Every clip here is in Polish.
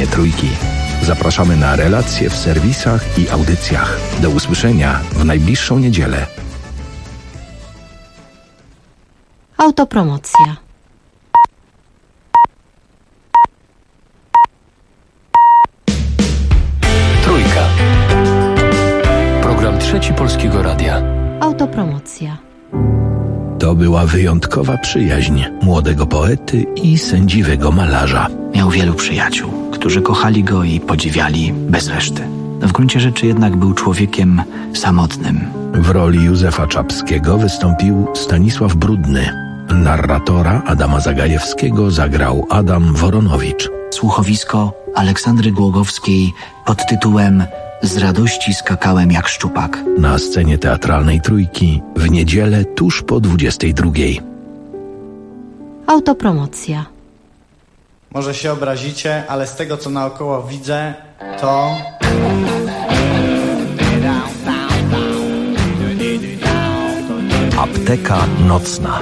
spotkanie trójki. Zapraszamy na relacje w serwisach i audycjach. Do usłyszenia w najbliższą niedzielę. Autopromocja. Trójka. Program Trzeci Polskiego Radia. Autopromocja. To była wyjątkowa przyjaźń młodego poety i sędziwego malarza. Miał wielu przyjaciół, którzy kochali go i podziwiali bez reszty. W gruncie rzeczy jednak był człowiekiem samotnym. W roli Józefa Czapskiego wystąpił Stanisław Brudny. Narratora Adama Zagajewskiego zagrał Adam Woronowicz. Słuchowisko Aleksandry Głogowskiej pod tytułem Z radości skakałem jak szczupak. Na scenie teatralnej Trójki w niedzielę tuż po 22. Autopromocja. Może się obrazicie, ale z tego co naokoło widzę, to... Apteka nocna.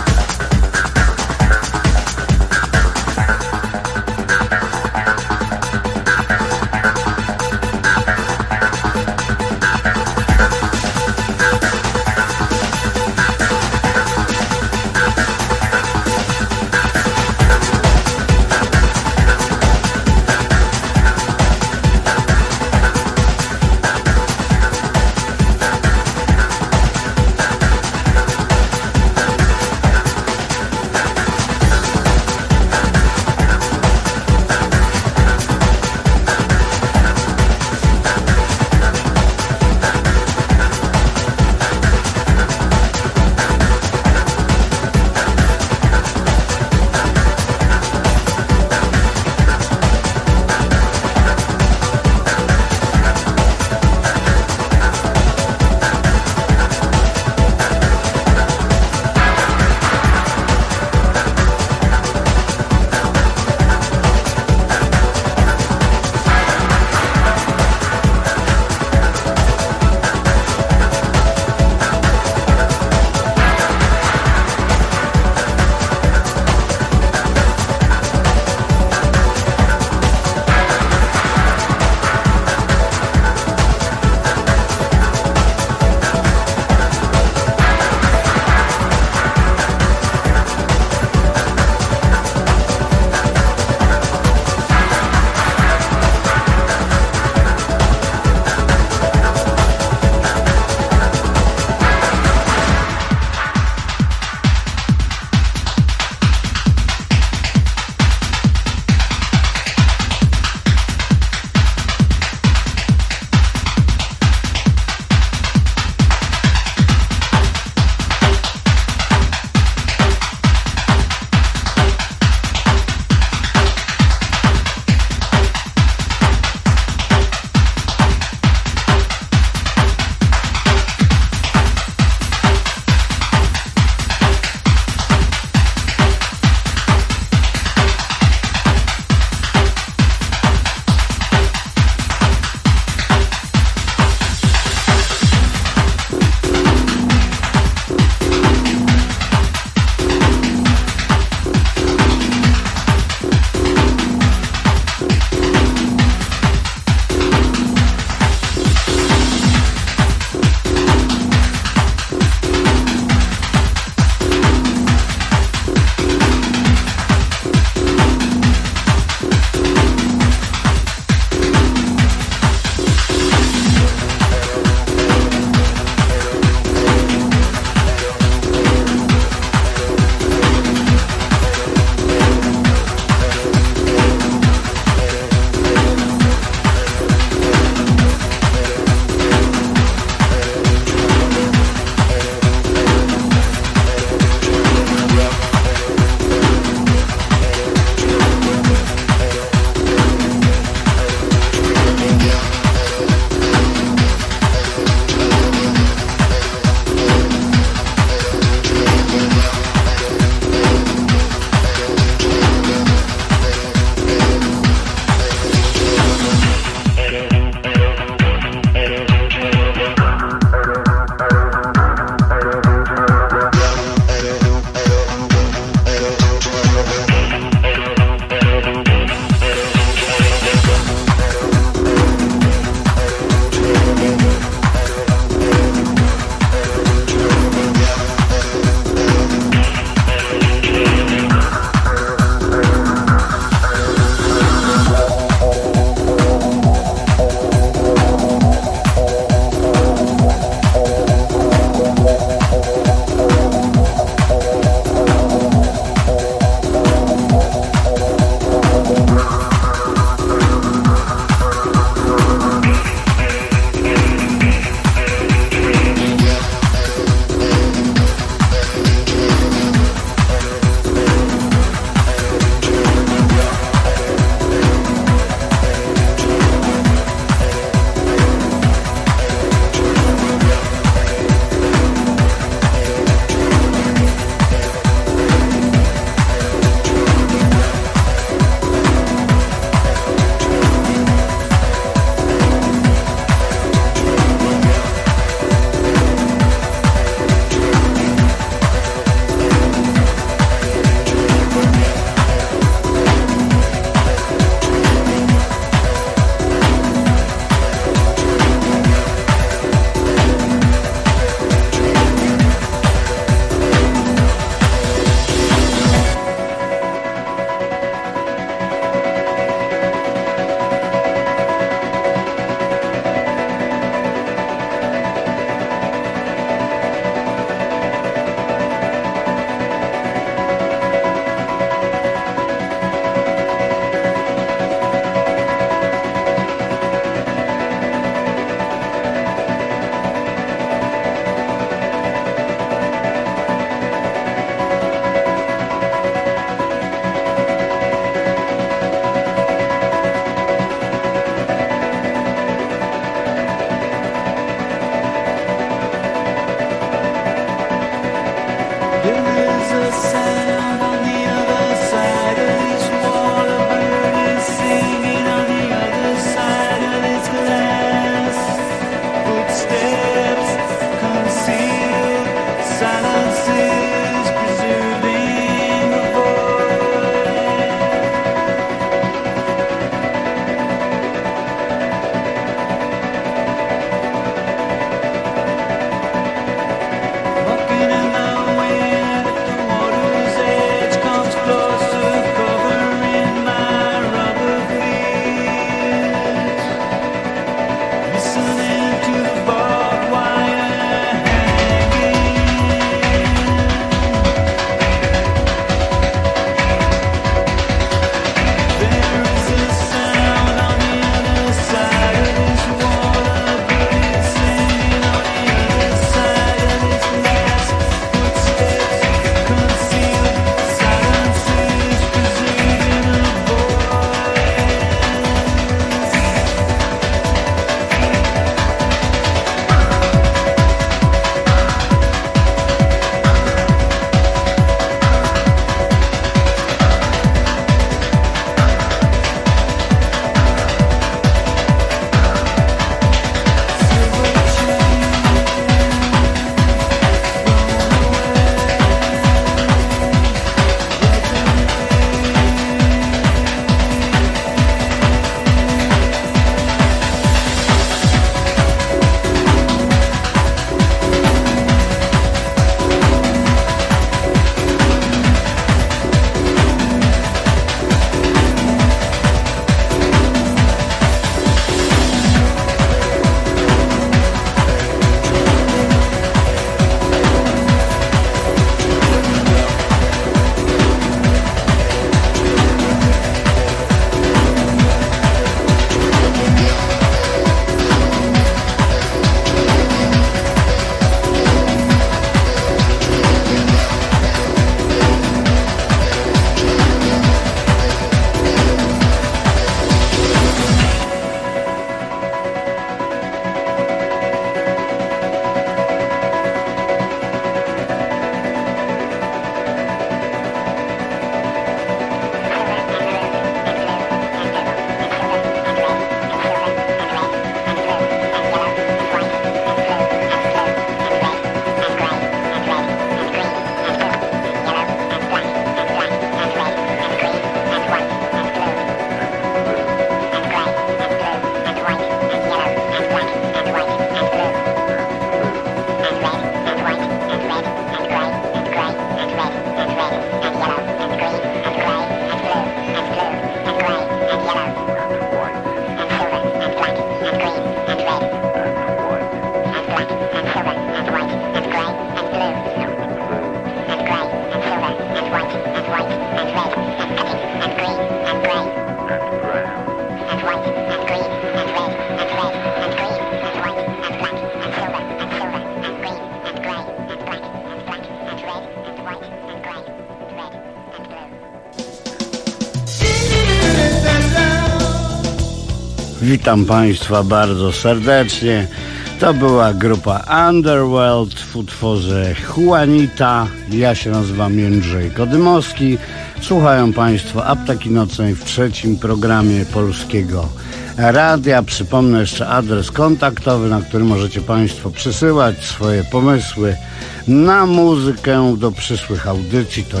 Witam Państwa bardzo serdecznie. To była grupa Underworld w utworze Juanita. Ja się nazywam Jędrzej Kodymowski. Słuchają Państwo Apteki Nocnej w trzecim programie Polskiego Radia. Przypomnę jeszcze adres kontaktowy, na który możecie Państwo przysyłać swoje pomysły na muzykę do przyszłych audycji. To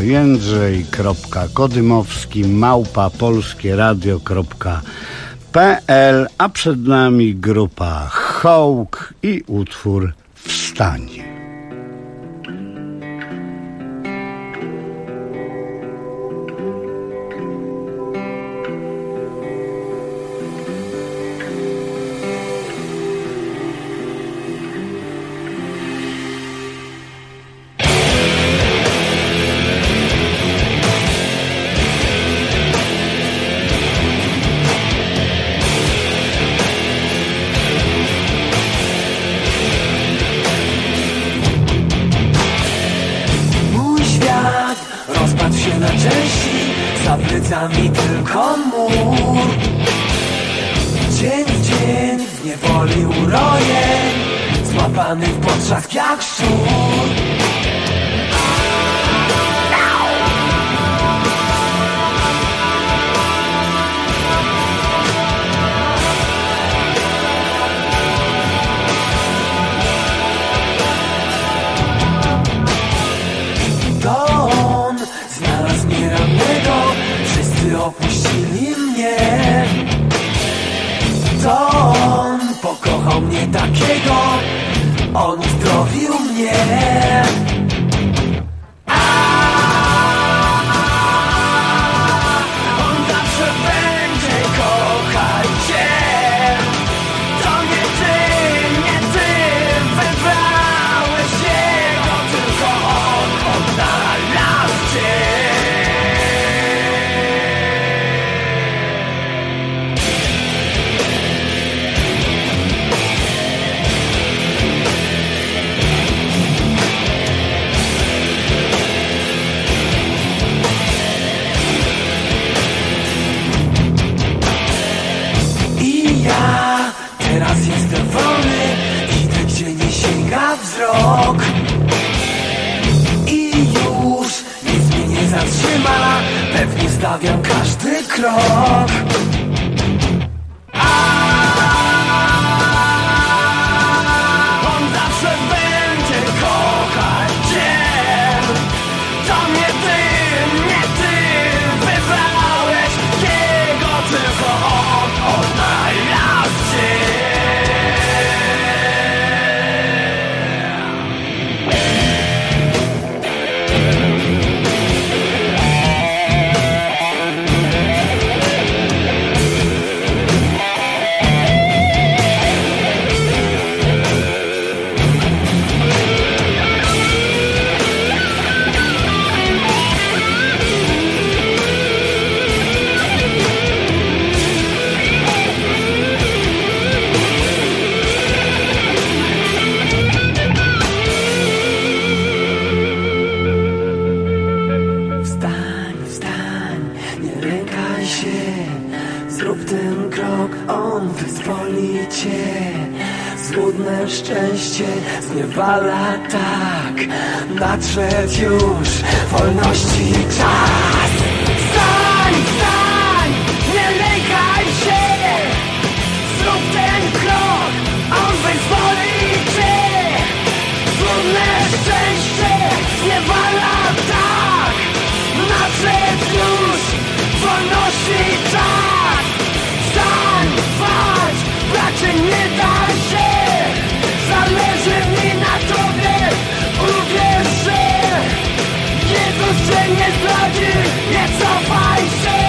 jędrzej.kodymowski@polskieradio.pl, a przed nami grupa Hawk i utwór Wstanie. Mi tylko mur. Dzień w dzień w niewoli urojeń, złapany w potrzask jak szczur. takiego, on uzdrowił mnie. On zawsze będzie kochać cię. To nie ty wybrałeś jego, tylko on odnalazł cię. Teraz jestem wolny, idę gdzie nie sięga wzrok. I już nic mnie nie zatrzyma, pewnie stawiam każdy krok. On zawsze będzie kochać cię. To nie ty wybrałeś jego, tylko on odnalazł cię. Zrób ten krok, on wyzwoli cię. Złudne szczęście zniewala tak. Nadszedł już wolności czas. Wstań, wstań, nie lękaj się. Zrób ten krok, on wyzwoli cię. Złudne szczęście zniewala tak. Nadszedł już wolności czas. Wstań, walcz, bracie, nie daj się. Zależy mi na tobie, uwierz, że Jezus cię nie zdradzi, nie cofaj się.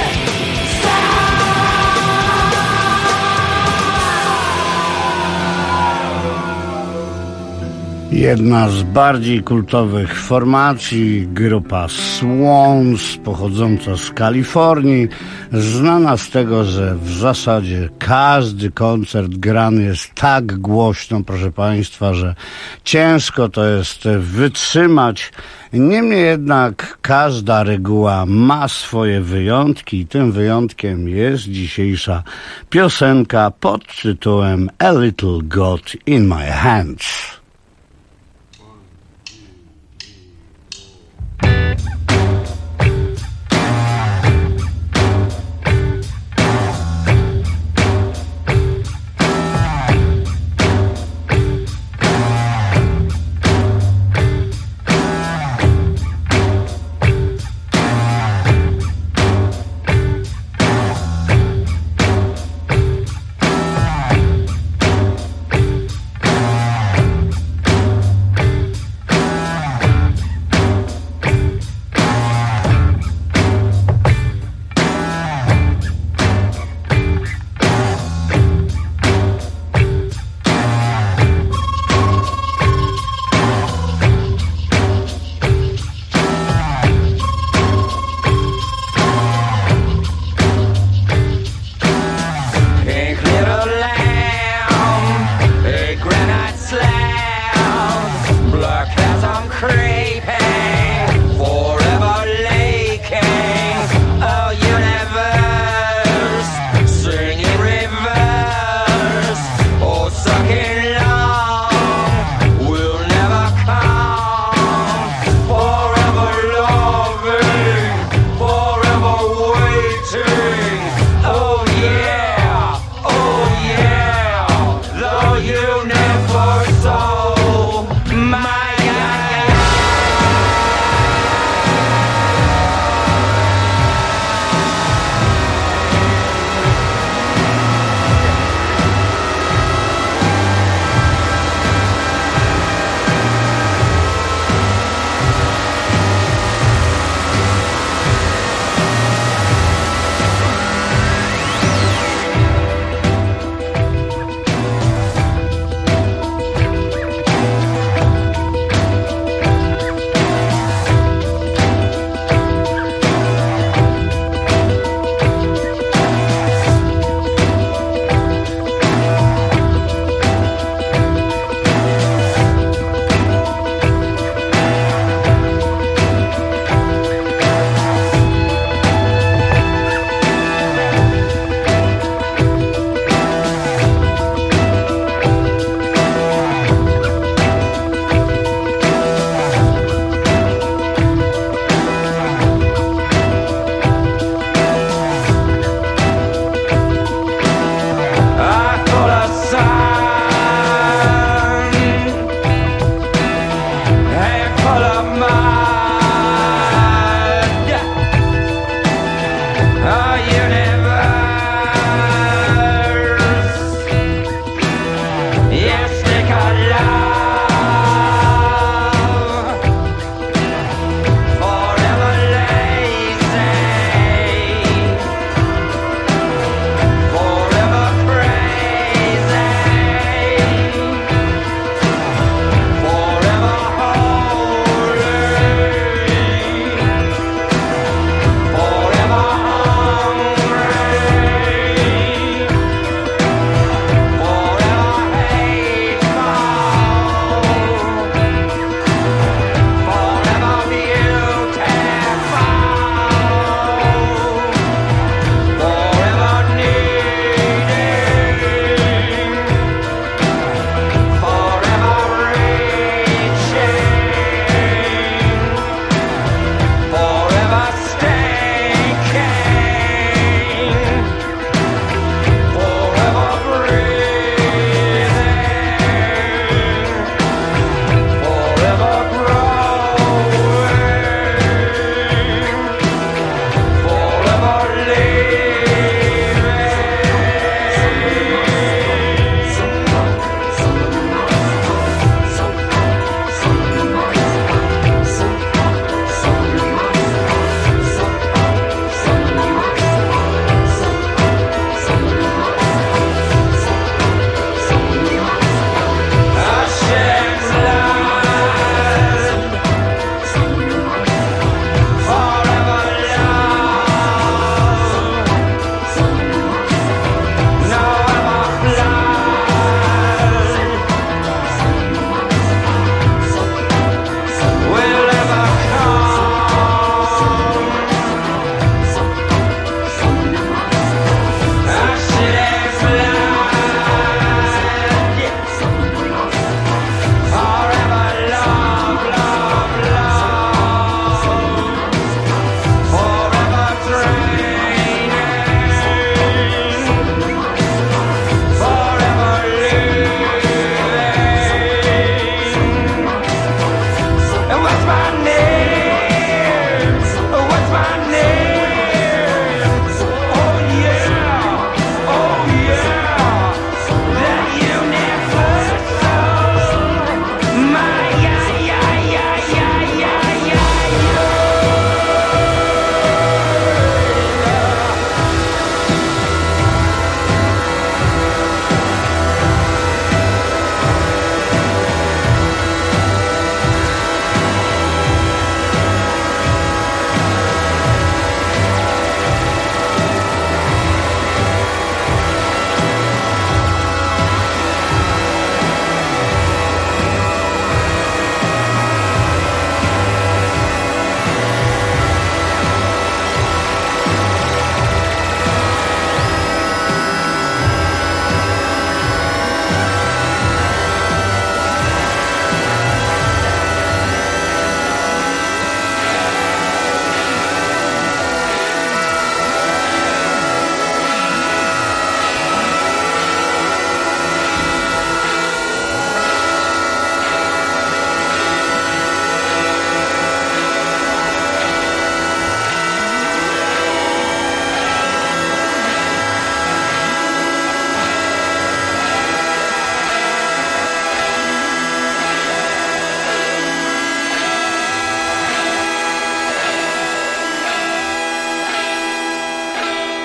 Jedna z bardziej kultowych formacji, grupa Swans, pochodząca z Kalifornii, znana z tego, że w zasadzie każdy koncert grany jest tak głośno, proszę Państwa, że ciężko to jest wytrzymać. Niemniej jednak każda reguła ma swoje wyjątki i tym wyjątkiem jest dzisiejsza piosenka pod tytułem A Little God in My Hands.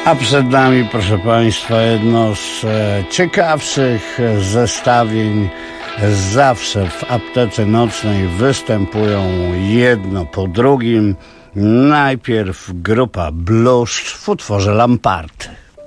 A przed nami, proszę Państwa, jedno z ciekawszych zestawień. Zawsze w aptece nocnej występują jedno po drugim. Najpierw grupa Bluszcz w utworze Lamparty.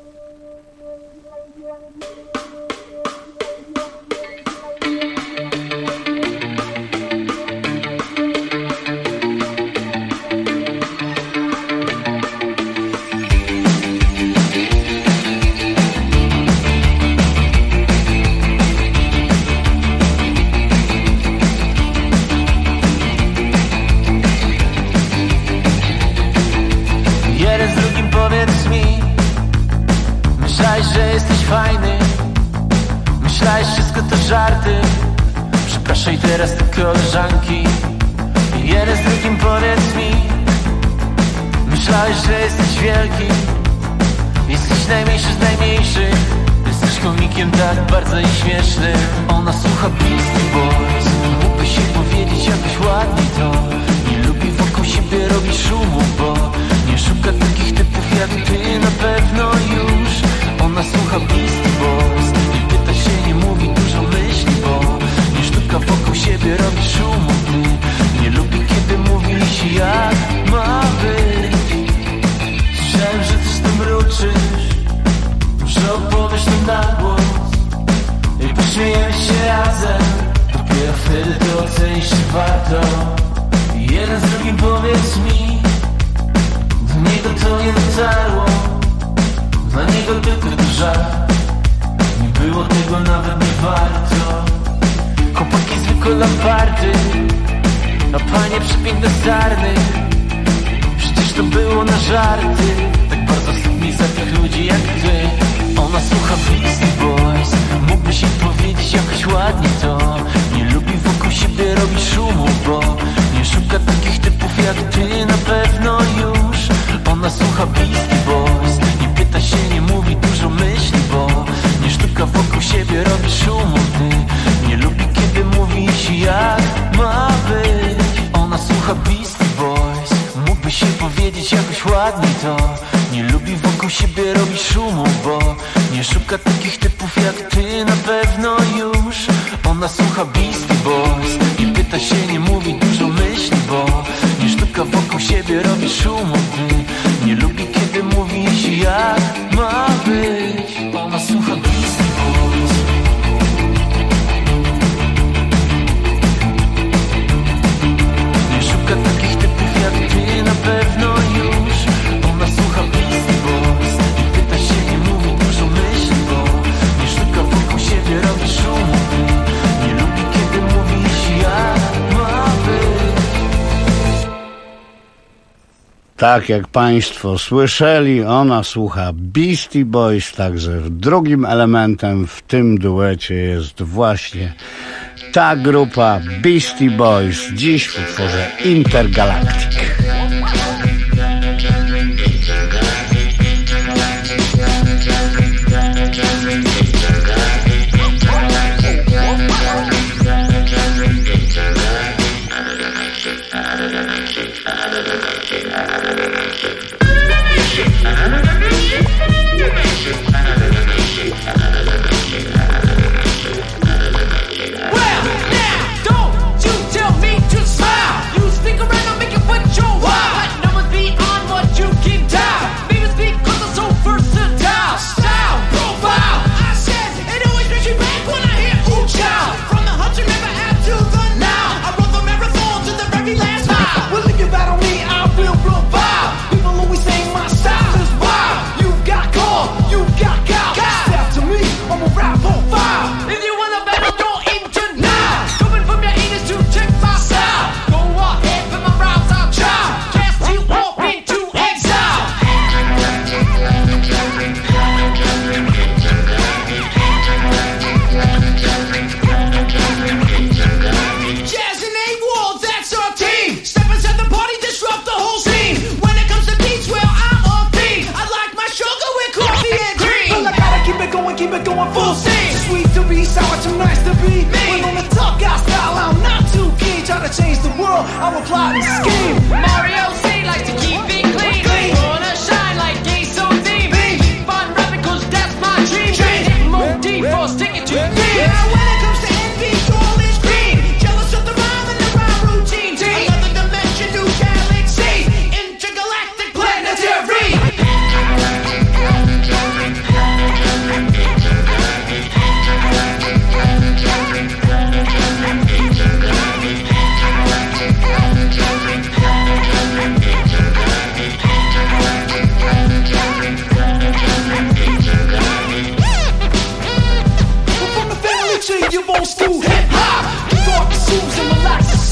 Przepraszaj teraz te koleżanki. Jeden z drugim powiedz mi, myślałeś, że jesteś wielki. Jesteś najmniejszy z najmniejszych. Jesteś komikiem tak bardzo nieśmieszny. Ona słucha Beastie Boys. Mógłbyś się powiedzieć jakoś ładnie to. Nie lubi wokół siebie robić szumu, bo nie szuka takich typów jak ty na pewno już. Ona słucha Beastie Boys. Nie pyta się, nie mówi, dużo myśli, bo nie sztuka wokół siebie robi szumu. Ty nie lubi, kiedy mówi się jak ma być. Słyszałem, że coś tam mruczysz. Może opowiesz nam na głos i pośmiejemy się razem. Dopiero wtedy to ocenisz, czy warto. Jeden z drugim powiedz mi, do niego to nie dotarło. Dla niego tylko to żart. Nie było tego nawet nie warto. Chłopaki zwykłe lamparty, a panie przepiękne sarny. Przecież to było na żarty. Tak bardzo wstydni za tych ludzi jak ty. Ona słucha Beastie Boys. Mógłbyś jej powiedzieć jakoś ładnie to. Nie lubi wokół siebie robić szumu, bo nie szuka takich typów jak ty na pewno już. Ona słucha Beastie Boys. Nie pyta się, nie mówi, dużo myśli, bo nie sztuka wokół siebie robi szumu. Ty nie lubi, kiedy mówi się jak ma być. Ona słucha Beastie Boys. Mógłbyś się powiedzieć jakoś ładnie to. Nie lubi wokół siebie robić szumu, bo nie szuka takich typów jak ty na pewno już. Ona słucha Beastie Boys. Nie pyta się, nie mówi, dużo myśli, bo nie sztuka wokół siebie robi szumu. Ty nie lubi, kiedy mówi się jak ma być. Ona słucha Beastie Boys. Nie szuka takich typów jak ty na pewno już. Ona słucha Beastie Boys. Nie pyta się, nie mówi, dużo myśli, bo nie sztuka wokół siebie robi szumu. Nie lubi, kiedy mówi się jak ma być. Tak jak Państwo słyszeli, ona słucha Beastie Boys, także drugim elementem w tym duecie jest właśnie ta grupa Beastie Boys, dziś w utworze Intergalactic. I'm a plotting scheme. Mario C likes to keep it clean. Wanna shine like Gaze so deep.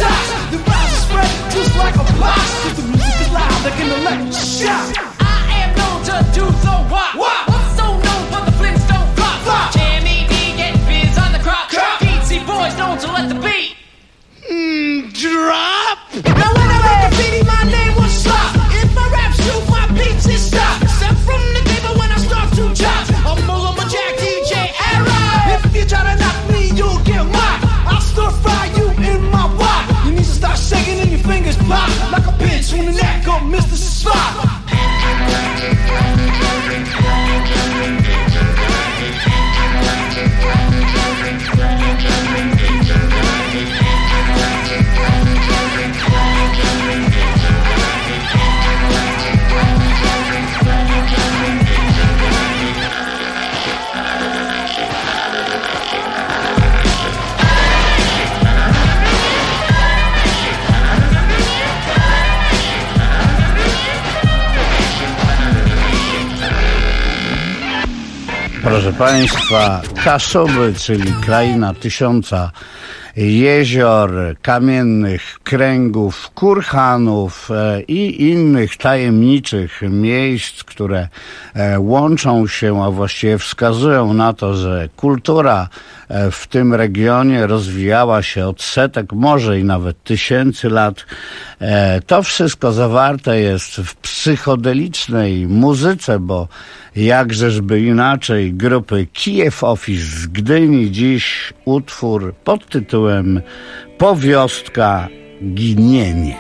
shots. The rise is spread just like a box. Cause the music is loud like an electric shock. I am known to do the what? So known for the Flintstone flop. Jimmy D get biz on the crop. Beatsy boys known to let the beat drop. Now when I made graffiti, my name was Slop. If I rap shoot, my beats is stop. Step from the table when I start to chop. I'm Mullah Jack, DJ Era. If you try to knock me, you'll get mocked. I'll stir fry you in my wok. Your knees will start shaking and your fingers pop like a pinch when the neck up, Mr. Slop. Proszę Państwa, Kaszuby, czyli kraina tysiąca jezior, kamiennych kręgów, kurhanów i innych tajemniczych miejsc, które łączą się, a właściwie wskazują na to, że kultura w tym regionie rozwijała się od setek, może i nawet tysięcy lat. To wszystko zawarte jest w psychodelicznej muzyce, bo jakżeżby inaczej, grupy Kijew Office z Gdyni. Dziś utwór pod tytułem Powiostka Ginienie.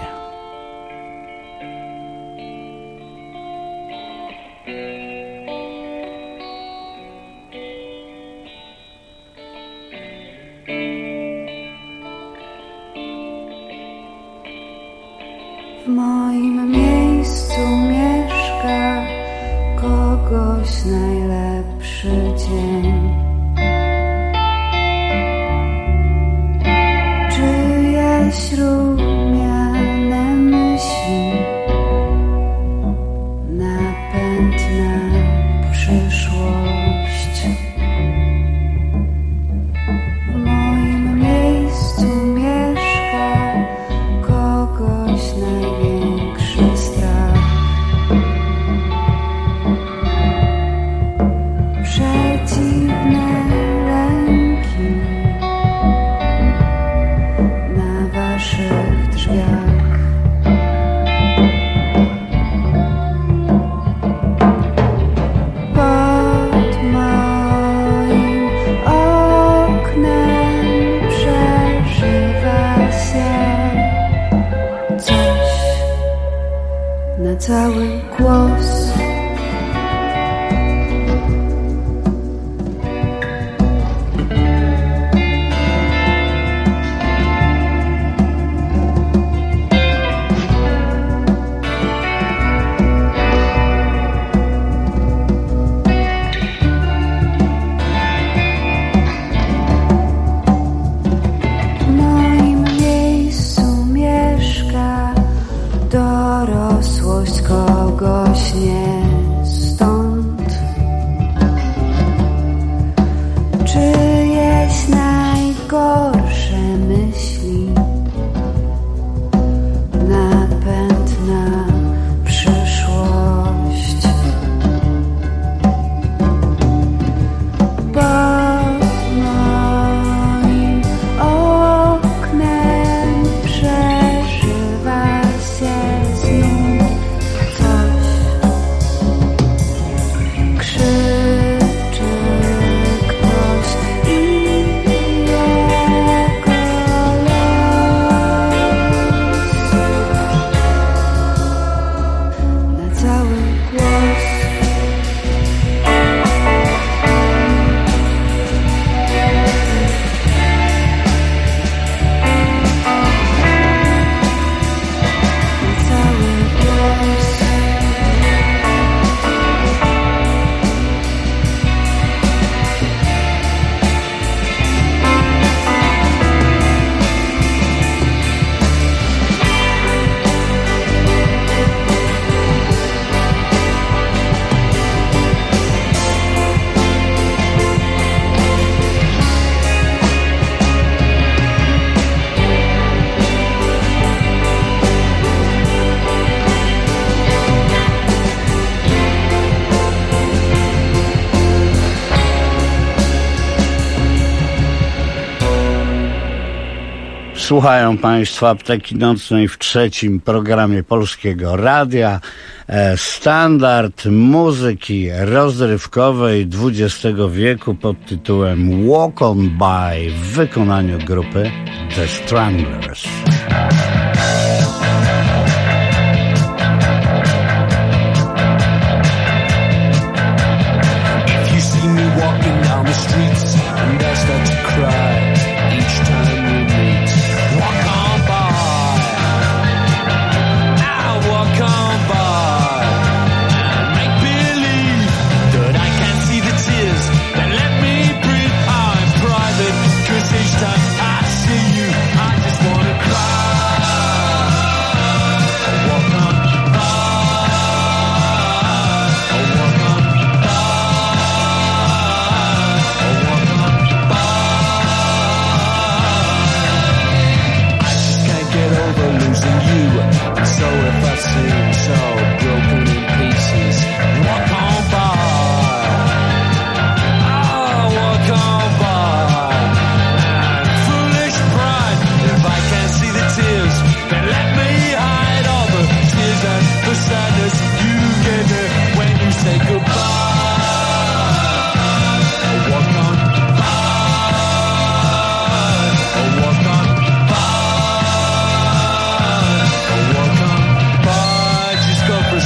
W moim miejscu mieszka kogoś najlepszy dzień. Czyjeś rumiane myśli, napęd na przyszłość. W moim miejscu mieszka kogoś największy strach. Przeciwne lęki na waszych drzwiach. Pod moim oknem przeżywa się coś na cały głos. W moim miejscu mieszka dorosłość kogoś nie Słuchają Państwo Apteki Nocnej w trzecim programie Polskiego Radia. Standard muzyki rozrywkowej XX wieku pod tytułem Walk On By w wykonaniu grupy The Stranglers. If you see me walking down the streets and I start to cry each time we meet, walk on by, I walk on by, and make believe that I can't see the tears that let me breathe. I'm private, 'cause each time I see you, I just wanna cry. Walk on by, walk on by, walk on by. I just can't get over losing you, and so if I seem so broken in pieces, walk on by. Oh, walk on by. And foolish pride, if I can't see the tears, then let me hide all the tears and the sadness you gave me when you say goodbye. Oh, walk on by. Oh, walk on by. Oh, walk on by. Just go for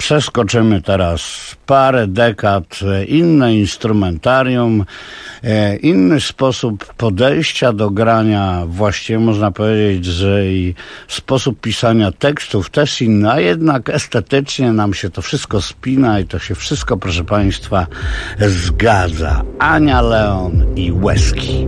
Przeskoczymy teraz parę dekad, inne instrumentarium, inny sposób podejścia do grania, właściwie można powiedzieć, że i sposób pisania tekstów też inny, a jednak estetycznie nam się to wszystko spina i to się wszystko, proszę Państwa, zgadza. Ania Leon i Łezki.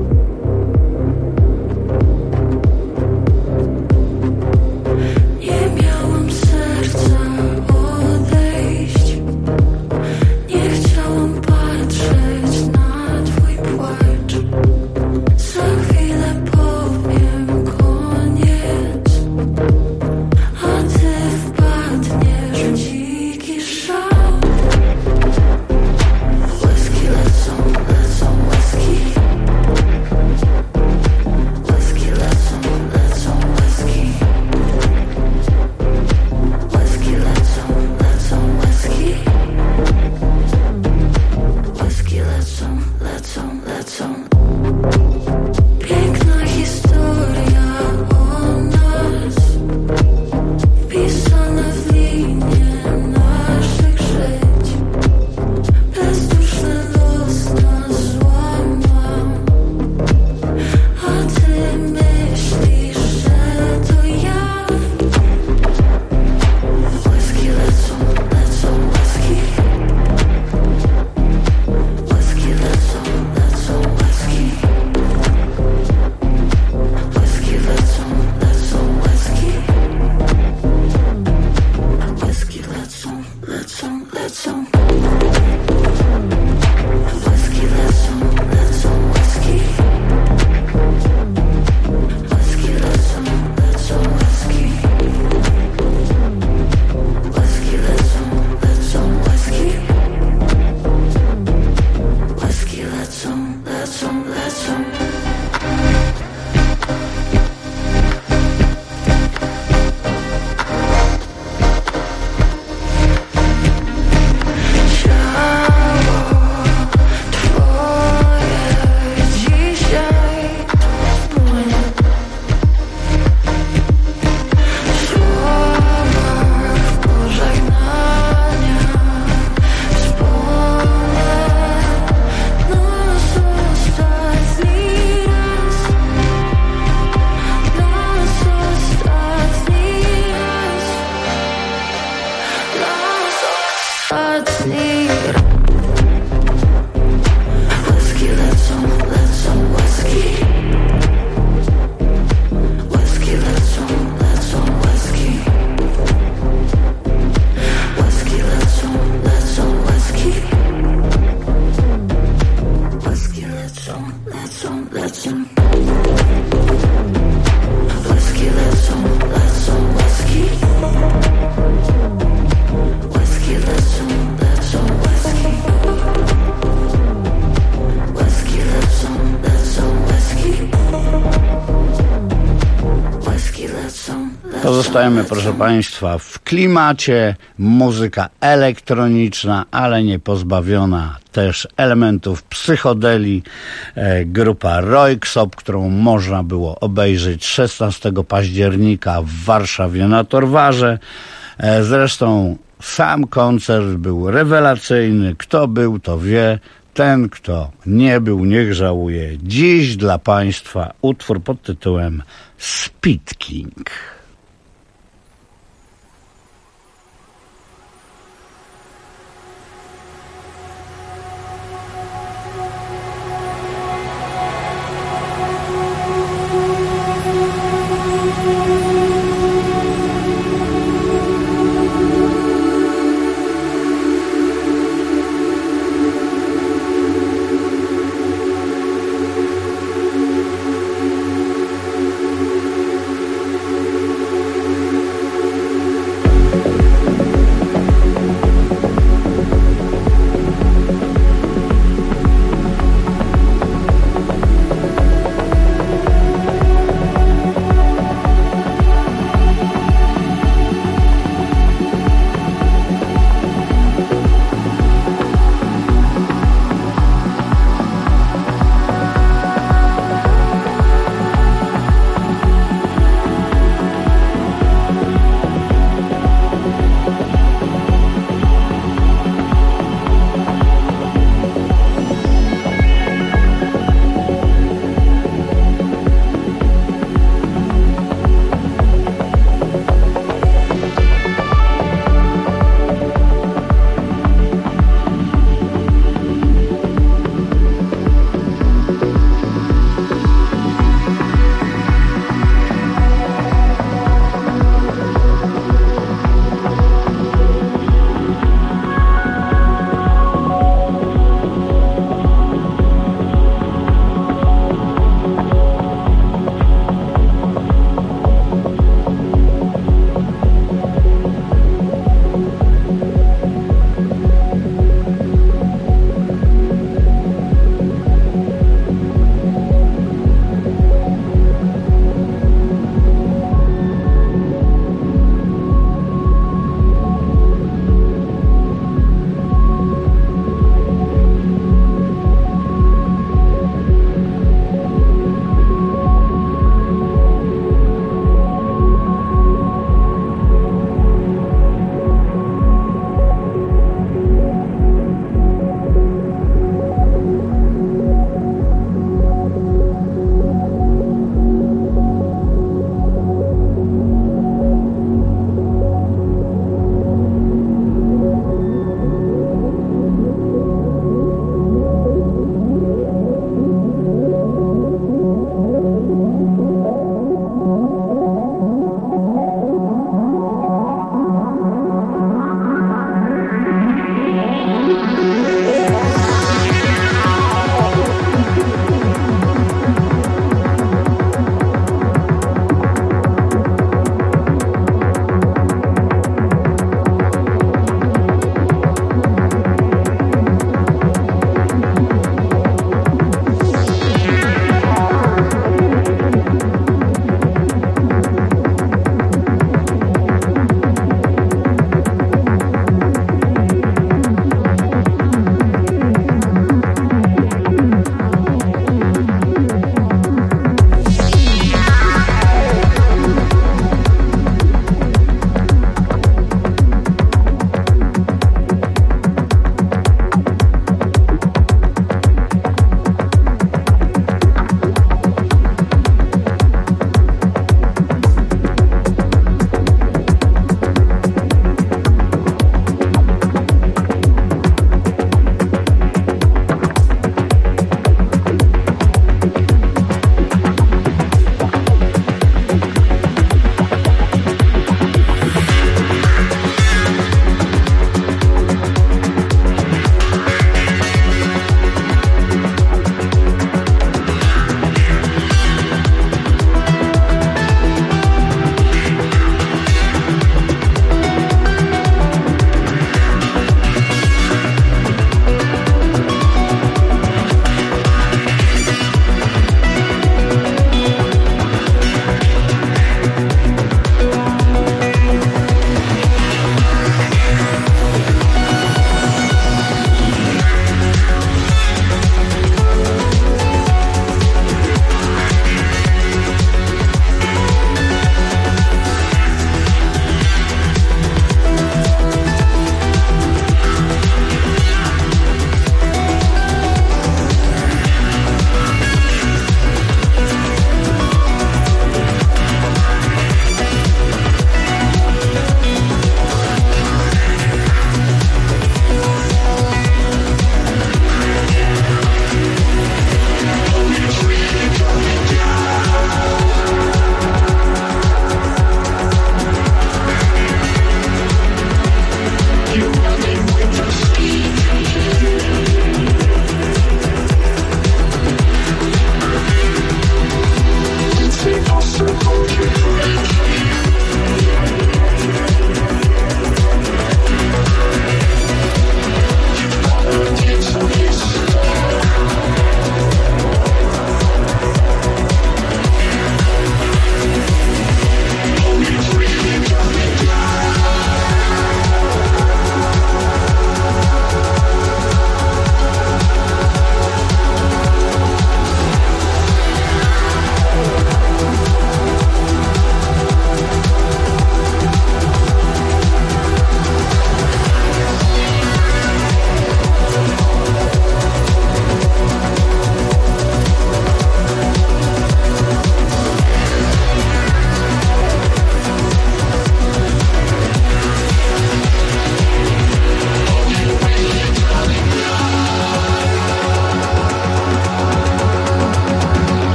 Pozostajemy, proszę Państwa, w klimacie, muzyka elektroniczna, ale nie pozbawiona też elementów psychodelii. Grupa Röyksopp, którą można było obejrzeć 16 października w Warszawie na Torwarze. Zresztą sam koncert był rewelacyjny. Kto był, to wie. Ten, kto nie był, niech żałuje. Dziś dla Państwa utwór pod tytułem Speed King.